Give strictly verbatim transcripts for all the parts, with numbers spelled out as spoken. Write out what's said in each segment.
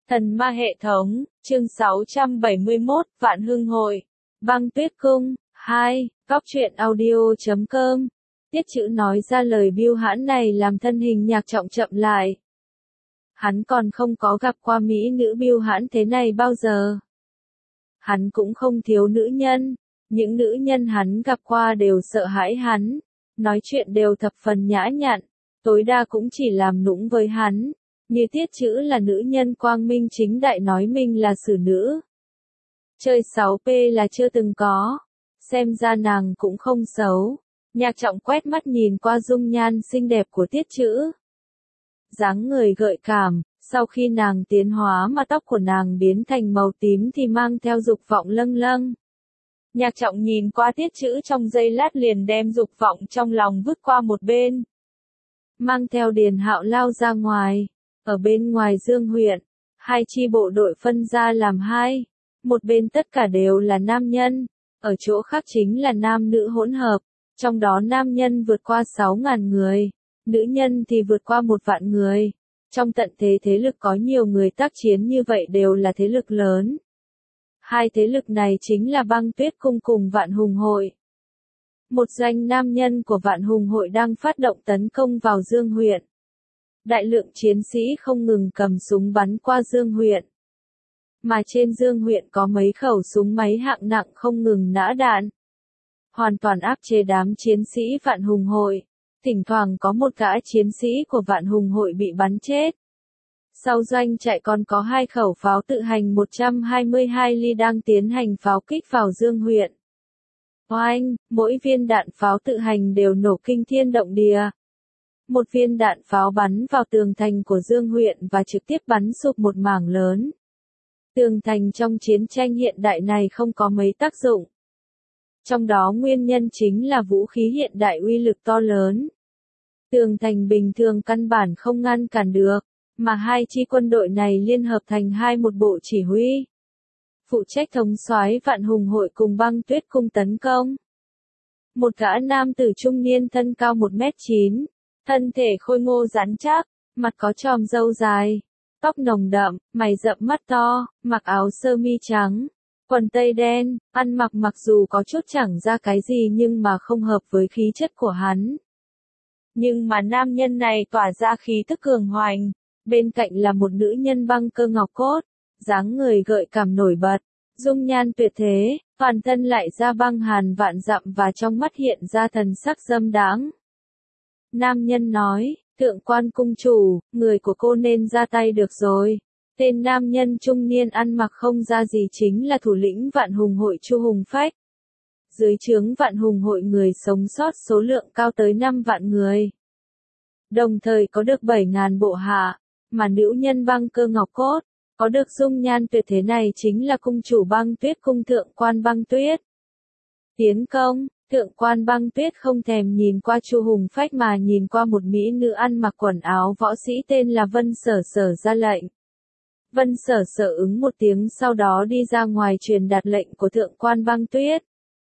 Thần ma hệ thống, chương sáu trăm bảy mươi mốt, Vạn Hưng Hội, Băng Tuyết Cung, hai, góc truyện audio chấm com. Tiết Chữ nói ra lời biêu hãn này làm thân hình Nhạc Trọng chậm lại. Hắn còn không có gặp qua mỹ nữ biêu hãn thế này bao giờ. Hắn cũng không thiếu nữ nhân, những nữ nhân hắn gặp qua đều sợ hãi hắn, nói chuyện đều thập phần nhã nhặn, tối đa cũng chỉ làm nũng với hắn. Như Tiết Chữ là nữ nhân quang minh chính đại nói mình là xử nữ. Chơi sáu P là chưa từng có. Xem ra nàng cũng không xấu. Nhạc Trọng quét mắt nhìn qua dung nhan xinh đẹp của Tiết Chữ. Dáng người gợi cảm, sau khi nàng tiến hóa mà tóc của nàng biến thành màu tím thì mang theo dục vọng lâng lâng. Nhạc Trọng nhìn qua Tiết Chữ trong giây lát liền đem dục vọng trong lòng vứt qua một bên. Mang theo Điền Hạo lao ra ngoài. Ở bên ngoài Dương huyện, hai chi bộ đội phân ra làm hai. Một bên tất cả đều là nam nhân, ở chỗ khác chính là nam nữ hỗn hợp, trong đó nam nhân vượt qua sáu ngàn người, nữ nhân thì vượt qua một vạn người. Trong tận thế thế lực có nhiều người tác chiến như vậy đều là thế lực lớn. Hai thế lực này chính là Băng Tuyết Cung cùng Vạn Hùng Hội. Một doanh nam nhân của Vạn Hùng Hội đang phát động tấn công vào Dương huyện. Đại lượng chiến sĩ không ngừng cầm súng bắn qua Dương huyện. Mà trên Dương huyện có mấy khẩu súng máy hạng nặng không ngừng nã đạn. Hoàn toàn áp chế đám chiến sĩ Vạn Hùng Hội. Thỉnh thoảng có một gã chiến sĩ của Vạn Hùng Hội bị bắn chết. Sau doanh trại còn có hai khẩu pháo tự hành một trăm hai mươi hai ly đang tiến hành pháo kích vào Dương huyện. Oanh, mỗi viên đạn pháo tự hành đều nổ kinh thiên động địa. Một viên đạn pháo bắn vào tường thành của Dương huyện và trực tiếp bắn sụp một mảng lớn. Tường thành trong chiến tranh hiện đại này không có mấy tác dụng. Trong đó nguyên nhân chính là vũ khí hiện đại uy lực to lớn. Tường thành bình thường căn bản không ngăn cản được, mà hai chi quân đội này liên hợp thành hai một bộ chỉ huy. Phụ trách thống soái Vạn Hùng Hội cùng Băng Tuyết Cung tấn công. Một gã nam tử trung niên thân cao một mét chín. Thân thể khôi ngô rắn chắc, mặt có chòm râu dài, tóc nồng đậm, mày rậm mắt to, mặc áo sơ mi trắng, quần tây đen, ăn mặc mặc dù có chút chẳng ra cái gì nhưng mà không hợp với khí chất của hắn. Nhưng mà nam nhân này tỏa ra khí tức cường hoành, bên cạnh là một nữ nhân băng cơ ngọc cốt, dáng người gợi cảm nổi bật, dung nhan tuyệt thế, toàn thân lại ra băng hàn vạn dặm và trong mắt hiện ra thần sắc dâm đãng. Nam nhân nói, Thượng quan cung chủ, người của cô nên ra tay được rồi. Tên nam nhân trung niên ăn mặc không ra gì chính là thủ lĩnh Vạn Hùng Hội Chu Hùng Phách. Dưới trướng Vạn Hùng Hội người sống sót số lượng cao tới năm vạn người. Đồng thời có được bảy ngàn bộ hạ, mà nữ nhân băng cơ ngọc cốt, có được dung nhan tuyệt thế này chính là cung chủ Băng Tuyết Cung Thượng quan Băng Tuyết. Tiến công. Thượng quan Băng Tuyết không thèm nhìn qua Chu Hùng Phách mà nhìn qua một mỹ nữ ăn mặc quần áo võ sĩ tên là Vân Sở Sở ra lệnh. Vân Sở Sở ứng một tiếng sau đó đi ra ngoài truyền đạt lệnh của Thượng quan Băng Tuyết.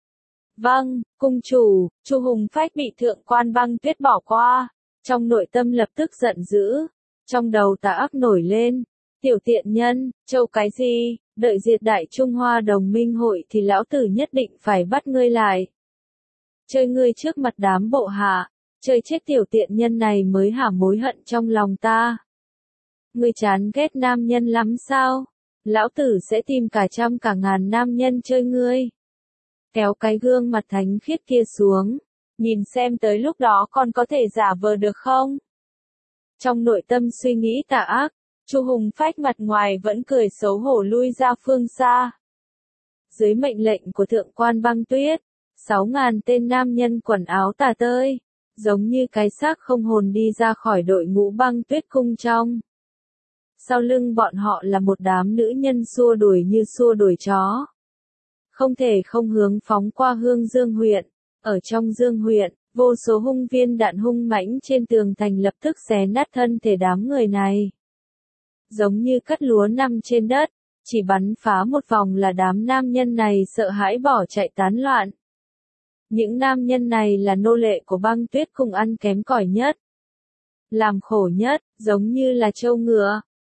Vâng, cung chủ. Chu Hùng Phách bị Thượng quan Băng Tuyết bỏ qua, trong nội tâm lập tức giận dữ, trong đầu tà ác nổi lên. Tiểu tiện nhân, châu cái gì, đợi diệt Đại Trung Hoa Đồng Minh Hội thì lão tử nhất định phải bắt ngươi lại. Chơi ngươi trước mặt đám bộ hạ, chơi chết tiểu tiện nhân này mới hả mối hận trong lòng ta. Ngươi chán ghét nam nhân lắm sao? Lão tử sẽ tìm cả trăm cả ngàn nam nhân chơi ngươi. Kéo cái gương mặt thánh khiết kia xuống, nhìn xem tới lúc đó còn có thể giả vờ được không? Trong nội tâm suy nghĩ tà ác, Chu Hùng Phách mặt ngoài vẫn cười xấu hổ lui ra phương xa. Dưới mệnh lệnh của Thượng quan Băng Tuyết, sáu ngàn tên nam nhân quần áo tà tơi, giống như cái xác không hồn đi ra khỏi đội ngũ Băng Tuyết Cung trong. Sau lưng bọn họ là một đám nữ nhân xua đuổi như xua đuổi chó. Không thể không hướng phóng qua Hương Dương huyện. Ở trong Dương huyện, vô số hung viên đạn hung mãnh trên tường thành lập tức xé nát thân thể đám người này. Giống như cắt lúa nằm trên đất, chỉ bắn phá một vòng là đám nam nhân này sợ hãi bỏ chạy tán loạn. Những nam nhân này là nô lệ của Băng Tuyết Cung ăn kém cỏi nhất. Làm khổ nhất, giống như là trâu ngựa.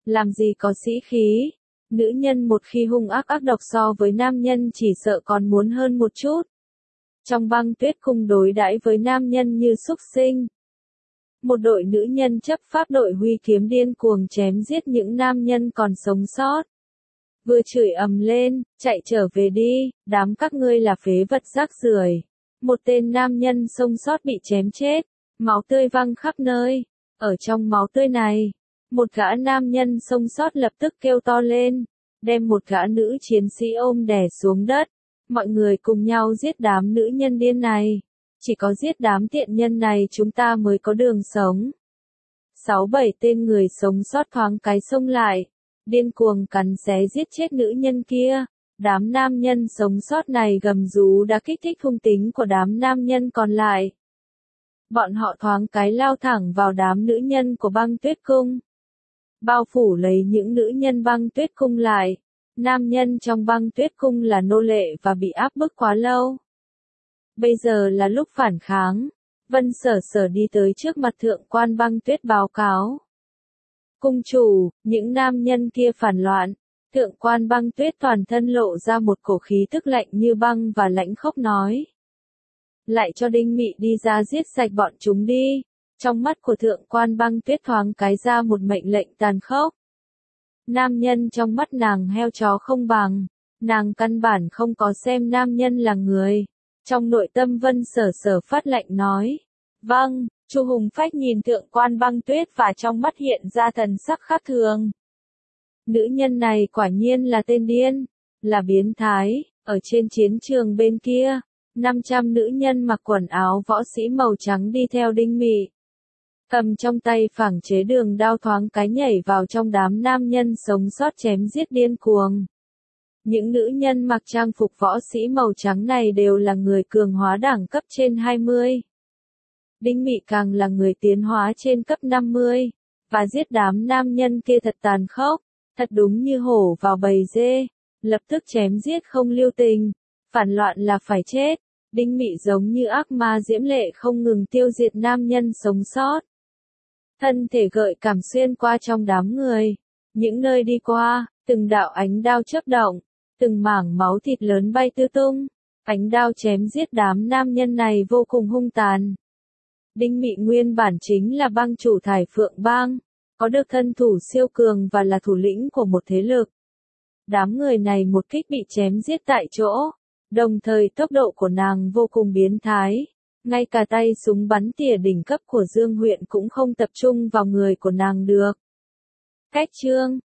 làm gì có sĩ khí. Nữ nhân một khi hung ác ác độc so với nam nhân chỉ sợ còn muốn hơn một chút. Trong Băng Tuyết Cung đối đãi với nam nhân như súc sinh. Một đội nữ nhân chấp pháp đội huy kiếm điên cuồng chém giết những nam nhân còn sống sót. Vừa chửi ầm lên, chạy trở về đi, đám các ngươi là phế vật rác rưởi. Một tên nam nhân sống sót bị chém chết, máu tươi văng khắp nơi. Ở trong máu tươi này, một gã nam nhân sống sót lập tức kêu to lên, đem một gã nữ chiến sĩ ôm đè xuống đất. Mọi người cùng nhau giết đám nữ nhân điên này. Chỉ có giết đám tiện nhân này chúng ta mới có đường sống. Sáu bảy tên người sống sót thoáng cái xông lại, điên cuồng cắn xé giết chết nữ nhân kia. Đám nam nhân sống sót này gầm rú đã kích thích hung tính của đám nam nhân còn lại. Bọn họ thoáng cái lao thẳng vào đám nữ nhân của Băng Tuyết Cung. Bao phủ lấy những nữ nhân Băng Tuyết Cung lại. Nam nhân trong Băng Tuyết Cung là nô lệ và bị áp bức quá lâu. Bây giờ là lúc phản kháng. Vân Sở Sở đi tới trước mặt thượng quan Băng Tuyết báo cáo. Cung chủ, những nam nhân kia phản loạn. Thượng quan Băng Tuyết toàn thân lộ ra một cổ khí tức lạnh như băng và lãnh khốc nói. Lại cho Đinh Mị đi ra giết sạch bọn chúng đi. Trong mắt của thượng quan Băng Tuyết thoáng cái ra một mệnh lệnh tàn khốc. Nam nhân trong mắt nàng heo chó không bằng. Nàng căn bản không có xem nam nhân là người. Trong nội tâm Vân Sở Sở phát lệnh nói. Vâng, Chu Hùng Phách nhìn thượng quan Băng Tuyết và trong mắt hiện ra thần sắc khác thường. Nữ nhân này quả nhiên là tên điên, là biến thái. Ở trên chiến trường bên kia, năm trăm nữ nhân mặc quần áo võ sĩ màu trắng đi theo Đinh Mị. Cầm trong tay phẳng chế đường đao thoáng cái nhảy vào trong đám nam nhân sống sót chém giết điên cuồng. Những nữ nhân mặc trang phục võ sĩ màu trắng này đều là người cường hóa đẳng cấp trên hai mươi. Đinh Mị càng là người tiến hóa trên cấp năm mươi. Và giết đám nam nhân kia thật tàn khốc, thật đúng như hổ vào bầy dê. Lập tức chém giết không lưu tình. Phản loạn là phải chết. Đinh Mị giống như ác ma diễm lệ không ngừng tiêu diệt nam nhân sống sót. Thân thể gợi cảm xuyên qua trong đám người. Những nơi đi qua, từng đạo ánh đao chớp động. Từng mảng máu thịt lớn bay tứ tung. Ánh đao chém giết đám nam nhân này vô cùng hung tàn. Đinh Mị nguyên bản chính là bang chủ Thải Phượng Bang. Có được thân thủ siêu cường và là thủ lĩnh của một thế lực. Đám người này một kích bị chém giết tại chỗ. Đồng thời tốc độ của nàng vô cùng biến thái. Ngay cả tay súng bắn tỉa đỉnh cấp của Dương Huyện cũng không tập trung vào người của nàng được. Cách chương